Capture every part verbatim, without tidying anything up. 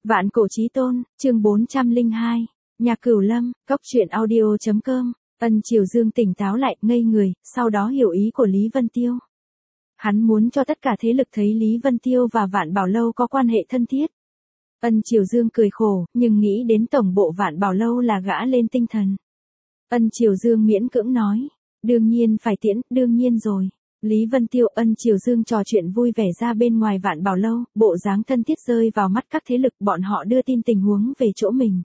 Vạn cổ chí tôn, chương bốn trăm lẻ hai, Nhạc Cửu Lâm, cốc truyện audio chấm com. Ân Triều Dương tỉnh táo lại, ngây người, sau đó hiểu ý của Lý Vân Tiêu. Hắn muốn cho tất cả thế lực thấy Lý Vân Tiêu và Vạn Bảo Lâu có quan hệ thân thiết. Ân Triều Dương cười khổ, nhưng nghĩ đến tổng bộ Vạn Bảo Lâu là gã lên tinh thần. Ân Triều Dương miễn cưỡng nói, đương nhiên phải tiễn, đương nhiên rồi. Lý Vân Tiêu, Ân Triều Dương trò chuyện vui vẻ ra bên ngoài Vạn Bảo Lâu, bộ dáng thân thiết rơi vào mắt các thế lực, bọn họ đưa tin tình huống về chỗ mình.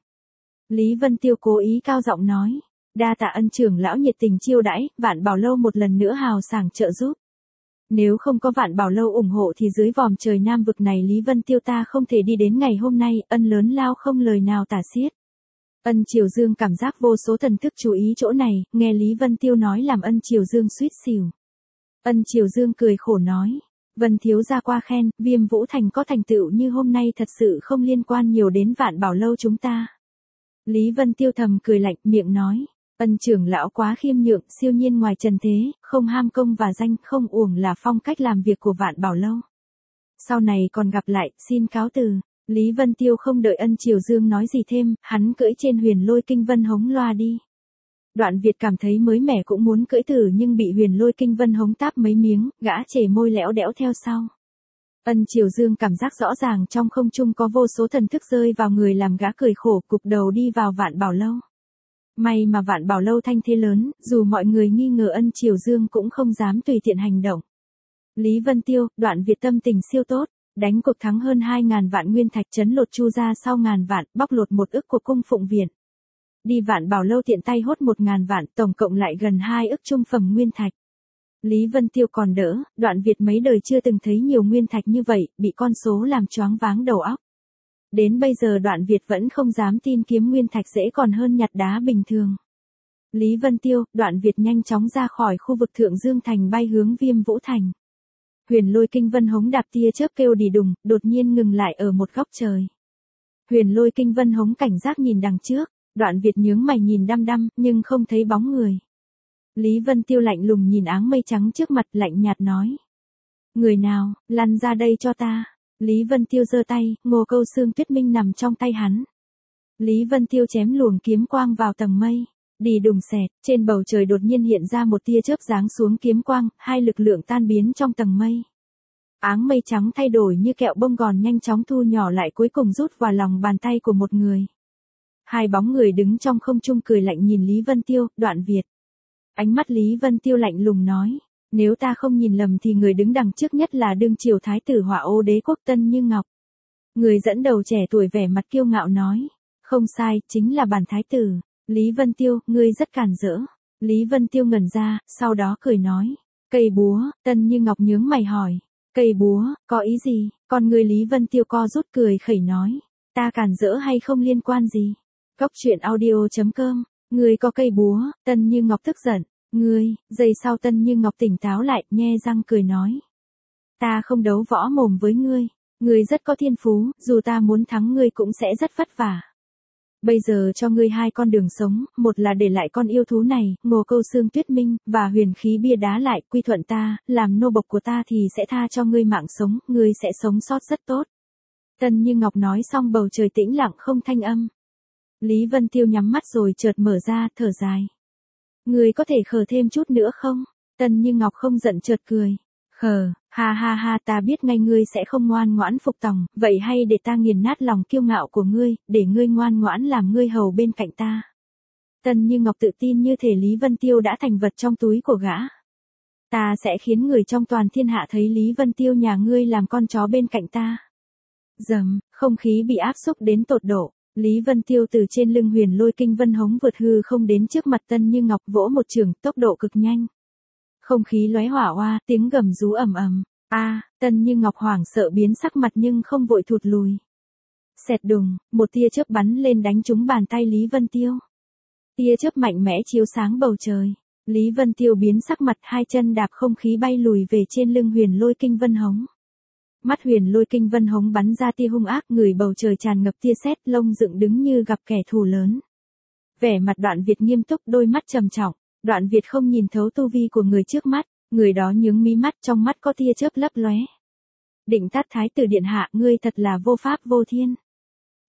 Lý Vân Tiêu cố ý cao giọng nói, đa tạ Ân trưởng lão nhiệt tình chiêu đãi, Vạn Bảo Lâu một lần nữa hào sảng trợ giúp. Nếu không có Vạn Bảo Lâu ủng hộ thì dưới vòm trời Nam vực này Lý Vân Tiêu ta không thể đi đến ngày hôm nay, ân lớn lao không lời nào tả xiết. Ân Triều Dương cảm giác vô số thần thức chú ý chỗ này, nghe Lý Vân Tiêu nói làm Ân Triều Dương suýt xỉu. Ân Triều Dương cười khổ nói, Vân thiếu gia qua khen, Viêm Vũ Thành có thành tựu như hôm nay thật sự không liên quan nhiều đến Vạn Bảo Lâu chúng ta. Lý Vân Tiêu thầm cười lạnh, miệng nói, Ân trưởng lão quá khiêm nhượng, siêu nhiên ngoài trần thế, không ham công và danh, không uổng là phong cách làm việc của Vạn Bảo Lâu. Sau này còn gặp lại, xin cáo từ. Lý Vân Tiêu không đợi Ân Triều Dương nói gì thêm, hắn cưỡi trên Huyền Lôi Kinh Vân Hống loa đi. Đoạn Việt cảm thấy mới mẻ cũng muốn cưỡi thử nhưng bị Huyền Lôi Kinh Vân Hống táp mấy miếng, gã chề môi lẽo đẽo theo sau. Ân Triều Dương cảm giác rõ ràng trong không trung có vô số thần thức rơi vào người làm gã cười khổ, cụp đầu đi vào Vạn Bảo Lâu. May mà Vạn Bảo Lâu thanh thế lớn, dù mọi người nghi ngờ Ân Triều Dương cũng không dám tùy tiện hành động. Lý Vân Tiêu, Đoạn Việt tâm tình siêu tốt, đánh cuộc thắng hơn hai ngàn vạn nguyên thạch, chấn lột Chu gia sau ngàn vạn, bóc lột một ức của cung Phụng Viện. Đi Vạn Bảo Lâu tiện tay hốt một ngàn vạn, tổng cộng lại gần hai ức trung phẩm nguyên thạch. Lý Vân Tiêu còn đỡ, Đoạn Việt mấy đời chưa từng thấy nhiều nguyên thạch như vậy, bị con số làm choáng váng đầu óc. Đến bây giờ Đoạn Việt vẫn không dám tin kiếm nguyên thạch dễ còn hơn nhặt đá bình thường. Lý Vân Tiêu, Đoạn Việt nhanh chóng ra khỏi khu vực Thượng Dương Thành bay hướng Viêm Vũ Thành. Huyền Lôi Kinh Vân Hống đạp tia chớp kêu đì đùng, đột nhiên ngừng lại ở một góc trời. Huyền Lôi Kinh Vân Hống cảnh giác nhìn đằng trước, Đoạn Việt nhướng mày nhìn đăm đăm, nhưng không thấy bóng người. Lý Vân Tiêu lạnh lùng nhìn áng mây trắng trước mặt, lạnh nhạt nói. Người nào, lăn ra đây cho ta. Lý Vân Tiêu giơ tay, Ngô Câu Xương Tuyết Minh nằm trong tay hắn. Lý Vân Tiêu chém luồng kiếm quang vào tầng mây. Đì đùng xẹt, trên bầu trời đột nhiên hiện ra một tia chớp giáng xuống kiếm quang, hai lực lượng tan biến trong tầng mây. Áng mây trắng thay đổi như kẹo bông gòn nhanh chóng thu nhỏ lại cuối cùng rút vào lòng bàn tay của một người. Hai bóng người đứng trong không trung cười lạnh nhìn Lý Vân Tiêu, Đoạn Việt. Ánh mắt Lý Vân Tiêu lạnh lùng nói, nếu ta không nhìn lầm thì người đứng đằng trước nhất là đương triều thái tử Hỏa Ô Đế quốc Tân Như Ngọc. Người dẫn đầu trẻ tuổi vẻ mặt kiêu ngạo nói, không sai, chính là bản thái tử. Lý Vân Tiêu, ngươi rất càn rỡ. Lý Vân Tiêu ngẩn ra, sau đó cười nói, cây búa. Tân Như Ngọc nhướng mày hỏi, cây búa, có ý gì? Còn người Lý Vân Tiêu co rút cười khẩy nói, ta càn rỡ hay không liên quan gì? Cốc truyện audio chấm com, ngươi có cây búa. Tân Như Ngọc tức giận, ngươi. Giây sau Tân Như Ngọc tỉnh táo lại, nhe răng cười nói, ta không đấu võ mồm với ngươi, ngươi rất có thiên phú, dù ta muốn thắng ngươi cũng sẽ rất vất vả. Bây giờ cho ngươi hai con đường sống, một là để lại con yêu thú này, Ngô Câu Xương Tuyết Minh, và huyền khí bia đá lại, quy thuận ta, làm nô bộc của ta thì sẽ tha cho ngươi mạng sống, ngươi sẽ sống sót rất tốt. Tân Như Ngọc nói xong bầu trời tĩnh lặng không thanh âm. Lý Vân Tiêu nhắm mắt rồi chợt mở ra, thở dài. Ngươi có thể khờ thêm chút nữa không? Tân Như Ngọc không giận chợt cười. Khờ, ha ha ha, ta biết ngay ngươi sẽ không ngoan ngoãn phục tòng, vậy hay để ta nghiền nát lòng kiêu ngạo của ngươi, để ngươi ngoan ngoãn làm ngươi hầu bên cạnh ta. Tân Như Ngọc tự tin như thể Lý Vân Tiêu đã thành vật trong túi của gã. Ta sẽ khiến người trong toàn thiên hạ thấy Lý Vân Tiêu nhà ngươi làm con chó bên cạnh ta. Dầm, không khí bị áp xúc đến tột độ. Lý Vân Tiêu từ trên lưng Huyền Lôi Kinh Vân Hống vượt hư không đến trước mặt Tân Như Ngọc, vỗ một chưởng, tốc độ cực nhanh. Không khí lóe hỏa oa, tiếng gầm rú ầm ầm. A, à, Tân Như Ngọc hoảng sợ biến sắc mặt nhưng không vội thụt lùi. Xẹt đùng, một tia chớp bắn lên đánh trúng bàn tay Lý Vân Tiêu. Tia chớp mạnh mẽ chiếu sáng bầu trời. Lý Vân Tiêu biến sắc mặt, hai chân đạp không khí bay lùi về trên lưng Huyền Lôi Kinh Vân Hống. Mắt Huyền Lôi Kinh Vân Hống bắn ra tia hung ác, người bầu trời tràn ngập tia sét, lông dựng đứng như gặp kẻ thù lớn. Vẻ mặt Đoạn Việt nghiêm túc, đôi mắt trầm trọng. Đoạn Việt không nhìn thấu tu vi của người trước mắt, người đó nhướng mí mắt, trong mắt có tia chớp lấp lóe. Định Tát thái tử điện hạ, ngươi thật là vô pháp vô thiên.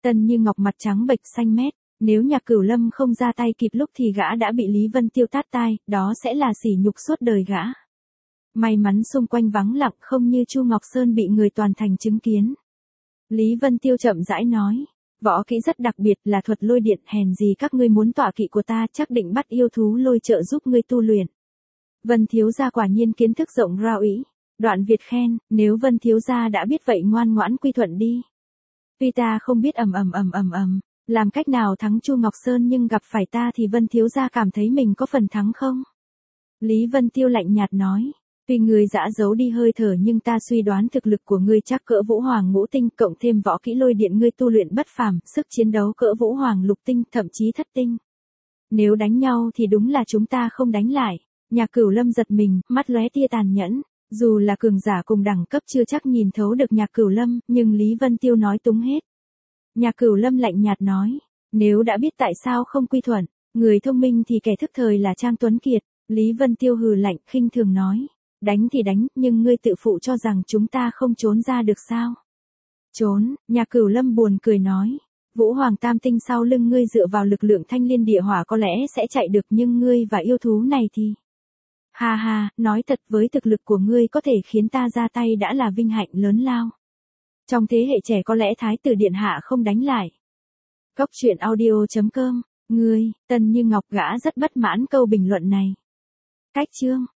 Tân Như Ngọc mặt trắng bệch xanh mét, nếu Nhạc Cửu Lâm không ra tay kịp lúc thì gã đã bị Lý Vân Tiêu tát tai, đó sẽ là sỉ nhục suốt đời gã. May mắn xung quanh vắng lặng không như Chu Ngọc Sơn bị người toàn thành chứng kiến. Lý Vân Tiêu chậm rãi nói, võ kỹ rất đặc biệt là thuật lôi điện, hèn gì các ngươi muốn tọa kỵ của ta, chắc định bắt yêu thú lôi trợ giúp ngươi tu luyện. Vân thiếu gia quả nhiên kiến thức rộng rao ý. Đoạn Việt khen, nếu Vân thiếu gia đã biết vậy ngoan ngoãn quy thuận đi. Tuy ta không biết ầm ầm ầm ầm ầm, làm cách nào thắng Chu Ngọc Sơn nhưng gặp phải ta thì Vân thiếu gia cảm thấy mình có phần thắng không? Lý Vân Tiêu lạnh nhạt nói, tuy ngươi dã giấu đi hơi thở nhưng ta suy đoán thực lực của ngươi chắc cỡ Vũ Hoàng ngũ tinh, cộng thêm võ kỹ lôi điện ngươi tu luyện bất phàm, sức chiến đấu cỡ Vũ Hoàng lục tinh, thậm chí thất tinh. Nếu đánh nhau thì đúng là chúng ta không đánh lại. Nhạc Cửu Lâm giật mình, mắt lóe tia tàn nhẫn. Dù là cường giả cùng đẳng cấp chưa chắc nhìn thấu được Nhạc Cửu Lâm, nhưng Lý Vân Tiêu nói túng hết. Nhạc Cửu Lâm lạnh nhạt nói, nếu đã biết tại sao không quy thuận, người thông minh thì kẻ thức thời là Trang Tuấn Kiệt. Lý Vân Tiêu hừ lạnh, khinh thường nói, đánh thì đánh, nhưng ngươi tự phụ cho rằng chúng ta không trốn ra được sao? Trốn, Nhạc Cửu Lâm buồn cười nói, Vũ Hoàng tam tinh sau lưng ngươi dựa vào lực lượng thanh liên địa hỏa có lẽ sẽ chạy được, nhưng ngươi và yêu thú này thì... Ha ha, nói thật, với thực lực của ngươi có thể khiến ta ra tay đã là vinh hạnh lớn lao. Trong thế hệ trẻ có lẽ Thái tử điện hạ không đánh lại. Cốc truyện audio chấm com, ngươi, Tân Như Ngọc gã rất bất mãn câu bình luận này. Cách chương